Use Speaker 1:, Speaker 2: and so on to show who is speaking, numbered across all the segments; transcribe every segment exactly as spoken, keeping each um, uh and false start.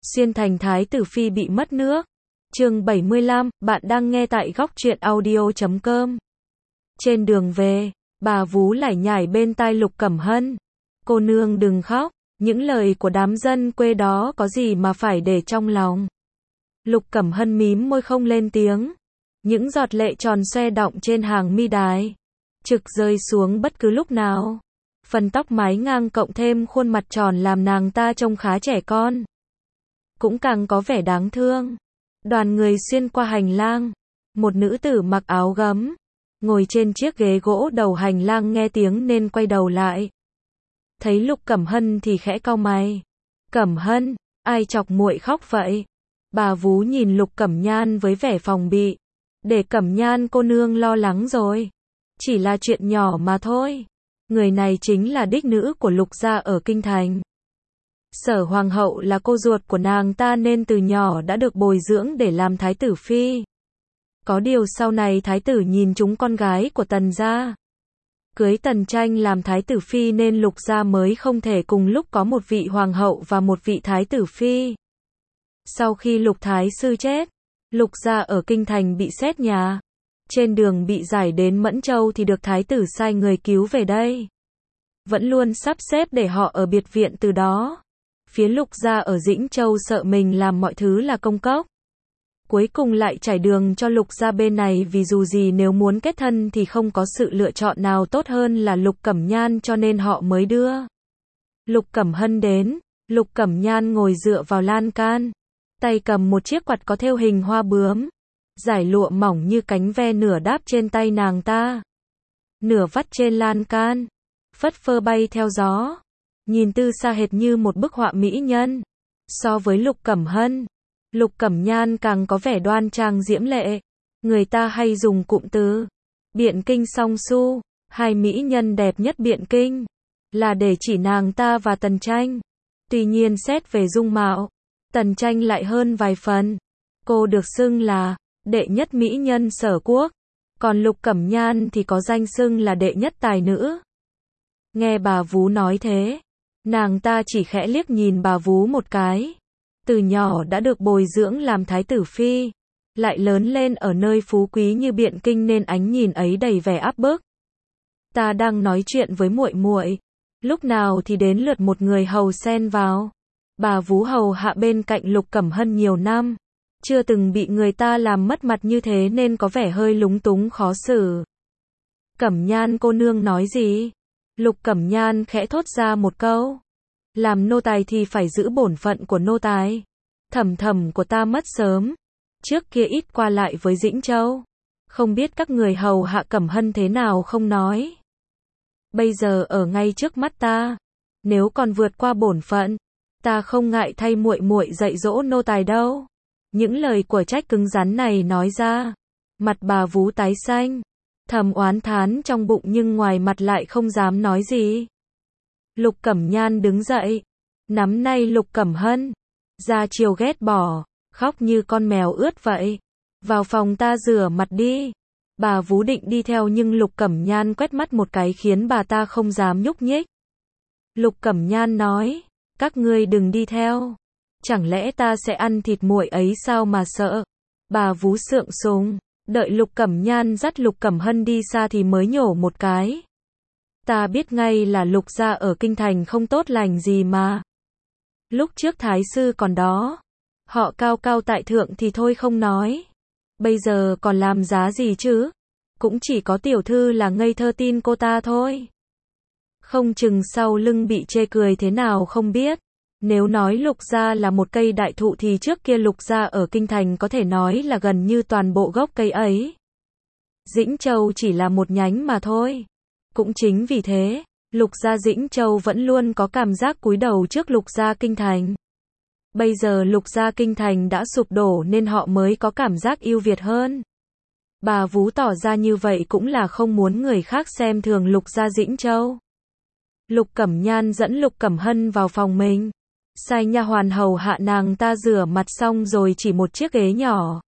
Speaker 1: Xuyên thành thái tử phi bị mất nước. Chương bảy mươi lăm, bạn đang nghe tại góc truyện audio chấm com. Trên đường về, bà vú lải nhải bên tai Lục Cẩm Hân. Cô nương đừng khóc, những lời của đám dân quê đó có gì mà phải để trong lòng. Lục Cẩm Hân mím môi không lên tiếng. Những giọt lệ tròn xoe đọng trên hàng mi đài, trực rơi xuống bất cứ lúc nào. Phần tóc mái ngang cộng thêm khuôn mặt tròn làm nàng ta trông khá trẻ con, cũng càng có vẻ đáng thương. Đoàn người xuyên qua hành lang. Một nữ tử mặc áo gấm, ngồi trên chiếc ghế gỗ đầu hành lang nghe tiếng nên quay đầu lại. Thấy Lục Cẩm Hân thì khẽ cau mày. Cẩm Hân, ai chọc muội khóc vậy? Bà vú nhìn Lục Cẩm Nhan với vẻ phòng bị. Để Cẩm Nhan cô nương lo lắng rồi. Chỉ là chuyện nhỏ mà thôi. Người này chính là đích nữ của Lục gia ở Kinh Thành. Sở Hoàng hậu là cô ruột của nàng ta nên từ nhỏ đã được bồi dưỡng để làm thái tử phi. Có điều sau này thái tử nhìn chúng con gái của Tần gia, cưới Tần Tranh làm thái tử phi nên Lục gia mới không thể cùng lúc có một vị hoàng hậu và một vị thái tử phi. Sau khi Lục thái sư chết, Lục gia ở Kinh Thành bị xét nhà. Trên đường bị giải đến Mẫn Châu thì được thái tử sai người cứu về đây. Vẫn luôn sắp xếp để họ ở biệt viện từ đó. Phía Lục gia ở Dĩnh Châu sợ mình làm mọi thứ là công cốc, cuối cùng lại trải đường cho Lục gia bên này, vì dù gì nếu muốn kết thân thì không có sự lựa chọn nào tốt hơn là Lục Cẩm Nhan, cho nên họ mới đưa Lục Cẩm Hân đến. Lục Cẩm Nhan ngồi dựa vào lan can, tay cầm một chiếc quạt có thêu hình hoa bướm, dải lụa mỏng như cánh ve nửa đáp trên tay nàng ta, nửa vắt trên lan can, phất phơ bay theo gió, nhìn từ xa hệt như một bức họa mỹ nhân. So với Lục Cẩm Hân, Lục Cẩm Nhan càng có vẻ đoan trang diễm lệ. Người ta hay dùng cụm từ Biện Kinh song su, hai mỹ nhân đẹp nhất Biện Kinh, là để chỉ nàng ta và Tần Tranh. Tuy nhiên xét về dung mạo, Tần Tranh lại hơn vài phần. Cô được xưng là đệ nhất mỹ nhân Sở quốc, còn Lục Cẩm Nhan thì có danh xưng là đệ nhất tài nữ. Nghe bà vú nói thế, nàng ta chỉ khẽ liếc nhìn bà vú một cái. Từ nhỏ đã được bồi dưỡng làm thái tử phi, lại lớn lên ở nơi phú quý như Biện Kinh nên ánh nhìn ấy đầy vẻ áp bức. Ta đang nói chuyện với muội muội, lúc nào thì đến lượt một người hầu xen vào. Bà vú hầu hạ bên cạnh Lục Cẩm Hân nhiều năm, chưa từng bị người ta làm mất mặt như thế nên có vẻ hơi lúng túng khó xử. Cẩm Nhan cô nương nói gì? Lục Cẩm Nhan khẽ thốt ra một câu. Làm nô tài thì phải giữ bổn phận của nô tài. Thẩm thẩm của ta mất sớm, trước kia ít qua lại với Dĩnh Châu, không biết các người hầu hạ Cẩm Hân thế nào không nói. Bây giờ ở ngay trước mắt ta, nếu còn vượt qua bổn phận, ta không ngại thay muội muội dạy dỗ nô tài đâu. Những lời của trách cứng rắn này nói ra, mặt bà vú tái xanh, thầm oán thán trong bụng nhưng ngoài mặt lại không dám nói gì. Lục Cẩm Nhan đứng dậy, nắm nay Lục Cẩm Hân, ra chiều ghét bỏ, khóc như con mèo ướt vậy. Vào phòng ta rửa mặt đi. Bà vú định đi theo nhưng Lục Cẩm Nhan quét mắt một cái khiến bà ta không dám nhúc nhích. Lục Cẩm Nhan nói, các ngươi đừng đi theo. Chẳng lẽ ta sẽ ăn thịt muội ấy sao mà sợ? Bà vú sượng sùng, đợi Lục Cẩm Nhan dắt Lục Cẩm Hân đi xa thì mới nhổ một cái. Ta biết ngay là Lục gia ở Kinh Thành không tốt lành gì mà. Lúc trước thái sư còn đó, họ cao cao tại thượng thì thôi không nói. Bây giờ còn làm giá gì chứ? Cũng chỉ có tiểu thư là ngây thơ tin cô ta thôi. Không chừng sau lưng bị chê cười thế nào không biết. Nếu nói Lục gia là một cây đại thụ thì trước kia Lục gia ở Kinh Thành có thể nói là gần như toàn bộ gốc cây ấy. Dĩnh Châu chỉ là một nhánh mà thôi. Cũng chính vì thế, Lục gia Dĩnh Châu vẫn luôn có cảm giác cúi đầu trước Lục gia Kinh Thành. Bây giờ Lục gia Kinh Thành đã sụp đổ nên họ mới có cảm giác ưu việt hơn. Bà vú tỏ ra như vậy cũng là không muốn người khác xem thường Lục gia Dĩnh Châu. Lục Cẩm Nhan dẫn Lục Cẩm Hân vào phòng mình, sai nha hoàn hầu hạ nàng ta rửa mặt xong rồi chỉ một chiếc ghế nhỏ,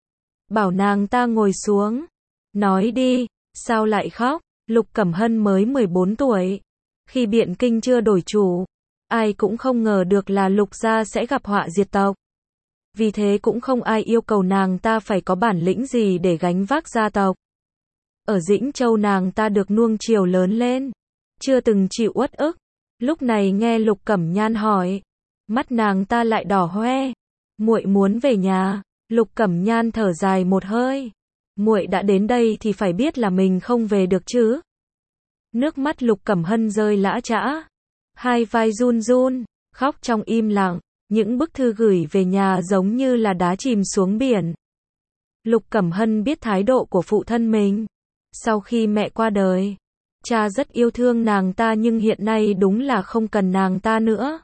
Speaker 1: bảo nàng ta ngồi xuống. Nói đi, sao lại khóc? Lục Cẩm Hân mới mười bốn tuổi, khi Biện Kinh chưa đổi chủ, ai cũng không ngờ được là Lục gia sẽ gặp họa diệt tộc. Vì thế cũng không ai yêu cầu nàng ta phải có bản lĩnh gì để gánh vác gia tộc. Ở Dĩnh Châu nàng ta được nuông chiều lớn lên, chưa từng chịu uất ức. Lúc này nghe Lục Cẩm Nhan hỏi, mắt nàng ta lại đỏ hoe. Muội muốn về nhà. Lục Cẩm Nhan thở dài một hơi. Muội đã đến đây thì phải biết là mình không về được chứ. Nước mắt Lục Cẩm Hân rơi lã chã, hai vai run run, khóc trong im lặng. Những bức thư gửi về nhà giống như là đá chìm xuống biển. Lục Cẩm Hân biết thái độ của phụ thân mình. Sau khi mẹ qua đời, cha rất yêu thương nàng ta nhưng hiện nay đúng là không cần nàng ta nữa.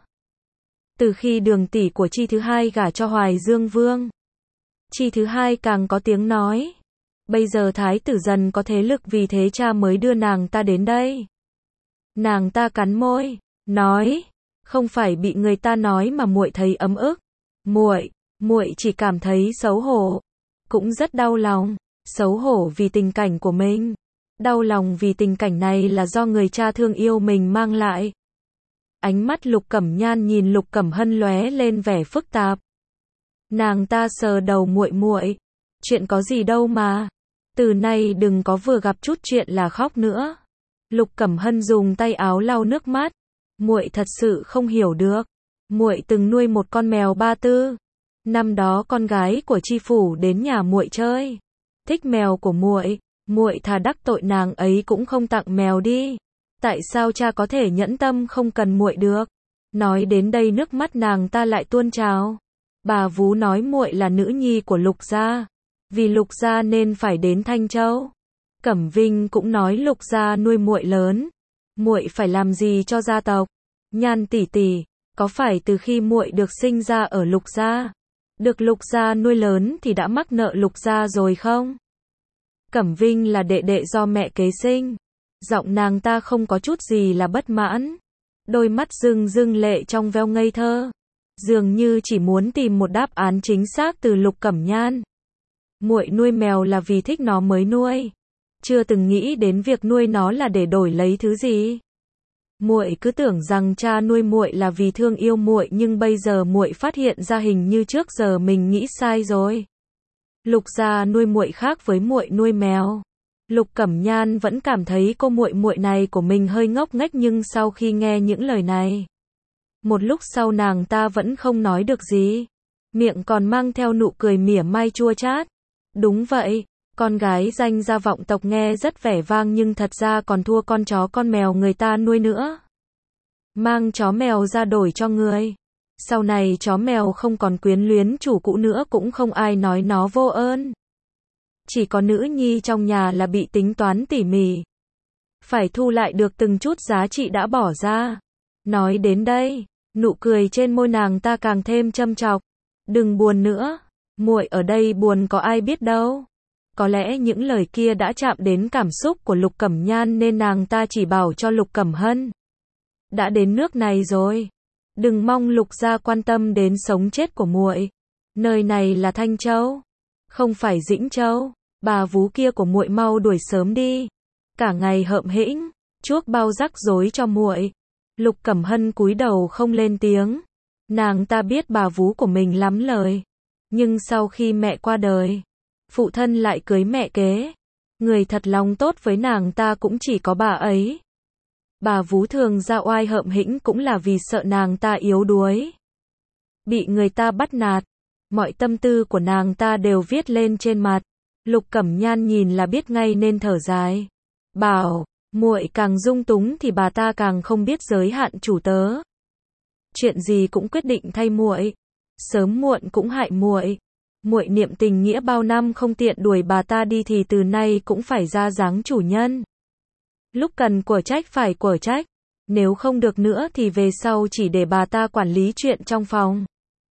Speaker 1: Từ khi Đường tỷ của Chi thứ hai gả cho Hoài Dương Vương, Chi thứ hai càng có tiếng nói. Bây giờ thái tử dần có thế lực, vì thế cha mới đưa nàng ta đến đây. Nàng ta cắn môi, nói, không phải bị người ta nói mà muội thấy ấm ức. Muội, muội chỉ cảm thấy xấu hổ, cũng rất đau lòng, xấu hổ vì tình cảnh của mình, đau lòng vì tình cảnh này là do người cha thương yêu mình mang lại. Ánh mắt Lục Cẩm Nhan nhìn Lục Cẩm Hân lóe lên vẻ phức tạp. Nàng ta sờ đầu muội muội, chuyện có gì đâu mà, từ nay đừng có vừa gặp chút chuyện là khóc nữa. Lục Cẩm Hân dùng tay áo lau nước mắt. Muội thật sự không hiểu được. Muội từng nuôi một con mèo Ba Tư. Năm đó con gái của Chi phủ đến nhà muội chơi, thích mèo của muội, muội thà đắc tội nàng ấy cũng không tặng mèo đi. Tại sao cha có thể nhẫn tâm không cần muội được? Nói đến đây nước mắt nàng ta lại tuôn trào. Bà vú nói muội là nữ nhi của Lục gia, vì Lục gia nên phải đến Thanh Châu. Cẩm Vinh cũng nói Lục gia nuôi muội lớn, muội phải làm gì cho gia tộc? Nhan tỷ tỷ, có phải từ khi muội được sinh ra ở Lục gia, được Lục gia nuôi lớn thì đã mắc nợ Lục gia rồi không? Cẩm Vinh là đệ đệ do mẹ kế sinh. Giọng nàng ta không có chút gì là bất mãn. Đôi mắt rưng rưng lệ trong veo ngây thơ, dường như chỉ muốn tìm một đáp án chính xác từ Lục Cẩm Nhan. Muội nuôi mèo là vì thích nó mới nuôi, chưa từng nghĩ đến việc nuôi nó là để đổi lấy thứ gì. Muội cứ tưởng rằng cha nuôi muội là vì thương yêu muội, nhưng bây giờ muội phát hiện ra hình như trước giờ mình nghĩ sai rồi. Lục gia nuôi muội khác với muội nuôi mèo. Lục Cẩm Nhan vẫn cảm thấy cô muội muội này của mình hơi ngốc nghếch, nhưng sau khi nghe những lời này, một lúc sau nàng ta vẫn không nói được gì, miệng còn mang theo nụ cười mỉa mai chua chát. Đúng vậy, con gái danh gia vọng tộc nghe rất vẻ vang nhưng thật ra còn thua con chó con mèo người ta nuôi nữa. Mang chó mèo ra đổi cho người, sau này chó mèo không còn quyến luyến chủ cũ nữa, cũng không ai nói nó vô ơn. Chỉ có nữ nhi trong nhà là bị tính toán tỉ mỉ, phải thu lại được từng chút giá trị đã bỏ ra. Nói đến đây, nụ cười trên môi nàng ta càng thêm châm chọc. Đừng buồn nữa, muội ở đây buồn có ai biết đâu. Có lẽ những lời kia đã chạm đến cảm xúc của Lục Cẩm Nhan nên nàng ta chỉ bảo cho Lục Cẩm Hân. Đã đến nước này rồi, đừng mong Lục gia quan tâm đến sống chết của muội. Nơi này là Thanh Châu, không phải Dĩnh Châu. Bà vú kia của muội mau đuổi sớm đi, cả ngày hợm hĩnh, chuốc bao rắc rối cho muội. Lục Cẩm Hân cúi đầu không lên tiếng. Nàng ta biết bà vú của mình lắm lời, nhưng sau khi mẹ qua đời, phụ thân lại cưới mẹ kế. Người thật lòng tốt với nàng ta cũng chỉ có bà ấy. Bà vú thường ra oai hợm hĩnh cũng là vì sợ nàng ta yếu đuối, bị người ta bắt nạt. Mọi tâm tư của nàng ta đều viết lên trên mặt. Lục Cẩm Nhan nhìn là biết ngay nên thở dài, bảo, muội càng dung túng thì bà ta càng không biết giới hạn chủ tớ. Chuyện gì cũng quyết định thay muội, sớm muộn cũng hại muội. Muội niệm tình nghĩa bao năm không tiện đuổi bà ta đi thì từ nay cũng phải ra dáng chủ nhân. Lúc cần của trách phải của trách, nếu không được nữa thì về sau chỉ để bà ta quản lý chuyện trong phòng.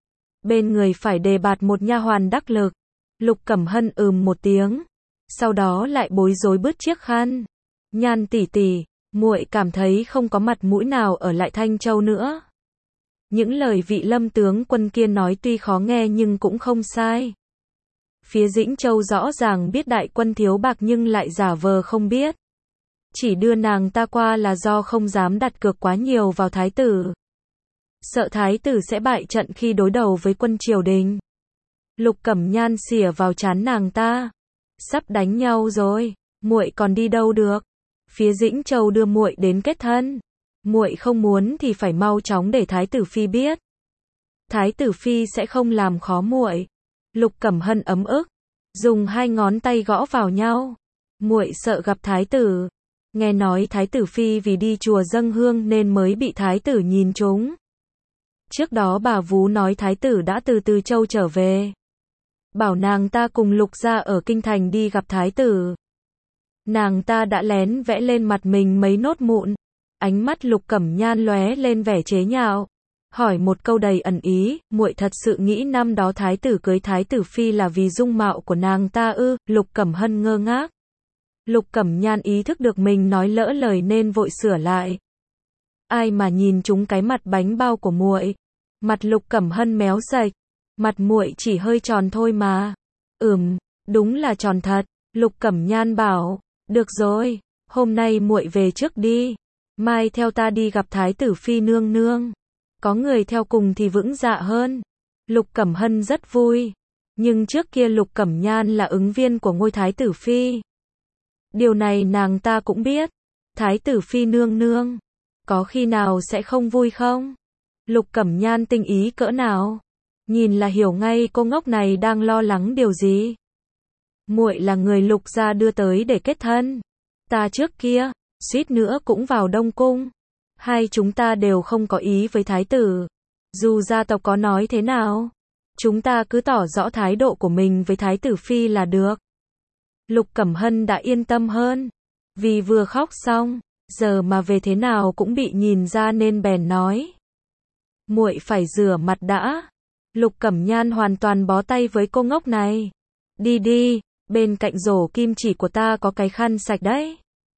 Speaker 1: Bên người phải đề bạt một nha hoàn đắc lực. Lục Cẩm Hân ừm một tiếng, sau đó lại bối rối bứt chiếc khăn. Nhan tỷ tỷ, muội cảm thấy không có mặt mũi nào ở lại Thanh Châu nữa. Những lời vị Lâm tướng quân kia nói tuy khó nghe nhưng cũng không sai. Phía Dĩnh Châu rõ ràng biết đại quân thiếu bạc nhưng lại giả vờ không biết. Chỉ đưa nàng ta qua là do không dám đặt cược quá nhiều vào thái tử. sợ thái tử sẽ bại trận khi đối đầu với quân triều đình. Lục Cẩm Nhan xỉa vào trán nàng ta. Sắp đánh nhau rồi, muội còn đi đâu được? Phía Dĩnh Châu đưa muội đến kết thân. Muội không muốn thì phải mau chóng để thái tử phi biết. Thái tử phi sẽ không làm khó muội. Lục Cẩm Hân ấm ức, dùng hai ngón tay gõ vào nhau. Muội sợ gặp thái tử. Nghe nói thái tử phi vì đi chùa dâng hương nên mới bị thái tử nhìn trúng. Trước đó bà Vú nói thái tử đã từ Từ Châu trở về. Bảo nàng ta cùng Lục gia ở kinh thành đi gặp thái tử. Nàng ta đã lén vẽ lên mặt mình mấy nốt mụn. Ánh mắt Lục Cẩm Nhan lóe lên vẻ chế nhạo. Hỏi một câu đầy ẩn ý, muội thật sự nghĩ năm đó thái tử cưới thái tử phi là vì dung mạo của nàng ta ư? Lục Cẩm Hân ngơ ngác. Lục Cẩm Nhan ý thức được mình nói lỡ lời nên vội sửa lại. Ai mà nhìn trúng cái mặt bánh bao của muội? Mặt Lục Cẩm Hân méo sạch. Mặt muội chỉ hơi tròn thôi mà. Ừm, đúng là tròn thật. Lục Cẩm Nhan bảo, được rồi, hôm nay muội về trước đi. Mai theo ta đi gặp thái tử phi nương nương. Có người theo cùng thì vững dạ hơn. Lục Cẩm Hân rất vui. Nhưng trước kia Lục Cẩm Nhan là ứng viên của ngôi thái tử phi. Điều này nàng ta cũng biết. Thái tử phi nương nương, có khi nào sẽ không vui không? Lục Cẩm Nhan tinh ý cỡ nào? Nhìn là hiểu ngay cô ngốc này đang lo lắng điều gì. Muội là người Lục gia đưa tới để kết thân. Ta trước kia, suýt nữa cũng vào Đông Cung. Hai chúng ta đều không có ý với thái tử. Dù gia tộc có nói thế nào, chúng ta cứ tỏ rõ thái độ của mình với thái tử phi là được. Lục Cẩm Hân đã yên tâm hơn. Vì vừa khóc xong, giờ mà về thế nào cũng bị nhìn ra nên bèn nói. Muội phải rửa mặt đã. Lục Cẩm Nhan hoàn toàn bó tay với cô ngốc này. Đi đi, bên cạnh rổ kim chỉ của ta có cái khăn sạch đấy.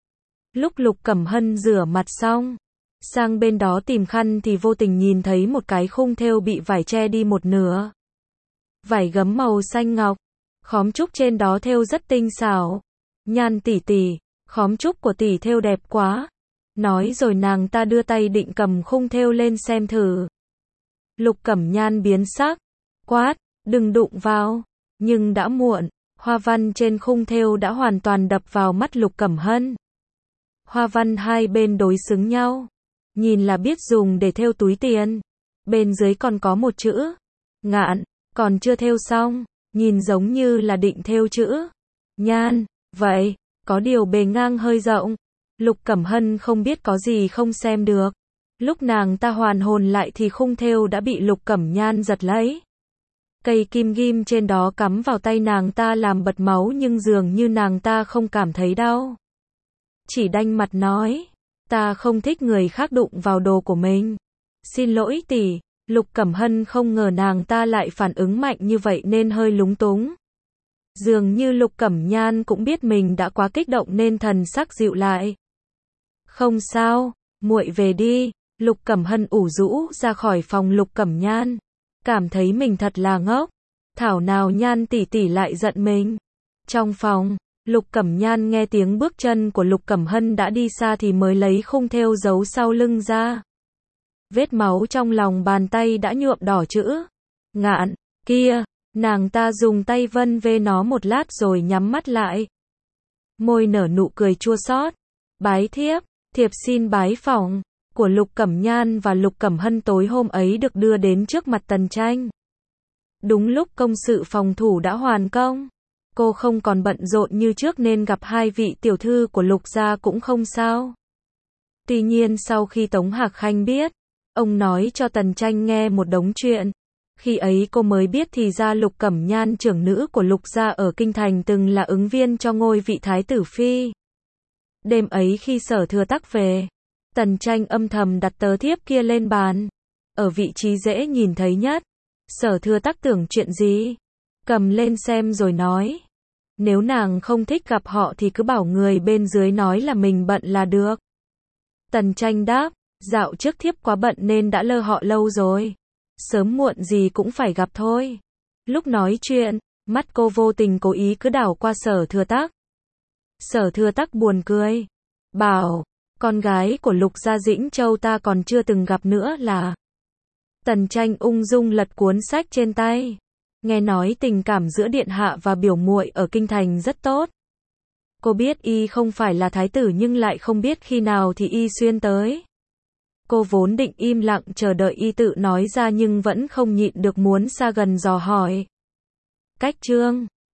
Speaker 1: Lúc Lục Cẩm Hân rửa mặt xong, sang bên đó tìm khăn thì vô tình nhìn thấy một cái khung thêu bị vải che đi một nửa. Vải gấm màu xanh ngọc, khóm trúc trên đó thêu rất tinh xảo. Nhan tỷ tỷ, khóm trúc của tỷ thêu đẹp quá. Nói rồi nàng ta đưa tay định cầm khung thêu lên xem thử. Lục Cẩm Nhan biến sắc, quát, đừng đụng vào. Nhưng đã muộn, hoa văn trên khung thêu đã hoàn toàn đập vào mắt Lục Cẩm Hân. Hoa văn hai bên đối xứng nhau, nhìn là biết dùng để thêu túi tiền. Bên dưới còn có một chữ Ngạn, còn chưa thêu xong, nhìn giống như là định thêu chữ Nhan. Vậy, có điều bề ngang hơi rộng. Lục Cẩm Hân không biết có gì không xem được. Lúc nàng ta hoàn hồn lại thì khung thêu đã bị Lục Cẩm Nhan giật lấy. Cây kim ghim trên đó cắm vào tay nàng ta làm bật máu nhưng dường như nàng ta không cảm thấy đau. Chỉ đanh mặt nói, ta không thích người khác đụng vào đồ của mình. Xin lỗi tỷ. Lục Cẩm Hân không ngờ nàng ta lại phản ứng mạnh như vậy nên hơi lúng túng. Dường như Lục Cẩm Nhan cũng biết mình đã quá kích động nên thần sắc dịu lại. Không sao, muội về đi. Lục Cẩm Hân ủ rũ ra khỏi phòng Lục Cẩm Nhan. Cảm thấy mình thật là ngốc. Thảo nào Nhan tỷ tỷ lại giận mình. Trong phòng, Lục Cẩm Nhan nghe tiếng bước chân của Lục Cẩm Hân đã đi xa thì mới lấy khung thêu giấu sau lưng ra. Vết máu trong lòng bàn tay đã nhuộm đỏ chữ Ngạn. Kia, nàng ta dùng tay vân vê nó một lát rồi nhắm mắt lại. Môi nở nụ cười chua xót. Bái thiếp, thiệp xin bái phỏng của Lục Cẩm Nhan và Lục Cẩm Hân tối hôm ấy được đưa đến trước mặt Tần Tranh. Đúng lúc công sự phòng thủ đã hoàn công, cô không còn bận rộn như trước nên gặp hai vị tiểu thư của Lục gia cũng không sao. Tuy nhiên sau khi Tống Hạc Khanh biết, ông nói cho Tần Tranh nghe một đống chuyện. Khi ấy cô mới biết thì ra Lục Cẩm Nhan trưởng nữ của Lục gia ở Kinh Thành từng là ứng viên cho ngôi vị thái tử phi. Đêm ấy khi Sở Thừa Tắc về, Tần Tranh âm thầm đặt tờ thiếp kia lên bàn, ở vị trí dễ nhìn thấy nhất. Sở Thừa Tắc tưởng chuyện gì, cầm lên xem rồi nói, nếu nàng không thích gặp họ thì cứ bảo người bên dưới nói là mình bận là được. Tần Tranh đáp, dạo trước thiếp quá bận nên đã lơ họ lâu rồi, sớm muộn gì cũng phải gặp thôi. Lúc nói chuyện, mắt cô vô tình cố ý cứ đảo qua Sở Thừa Tắc. Sở Thừa Tắc buồn cười, bảo, con gái của Lục gia Dĩnh Châu ta còn chưa từng gặp nữa là. Tần Tranh ung dung lật cuốn sách trên tay. Nghe nói tình cảm giữa điện hạ và biểu muội ở kinh thành rất tốt. Cô biết y không phải là thái tử nhưng lại không biết khi nào thì y xuyên tới. Cô vốn định im lặng chờ đợi y tự nói ra nhưng vẫn không nhịn được muốn xa gần dò hỏi. Cách Trương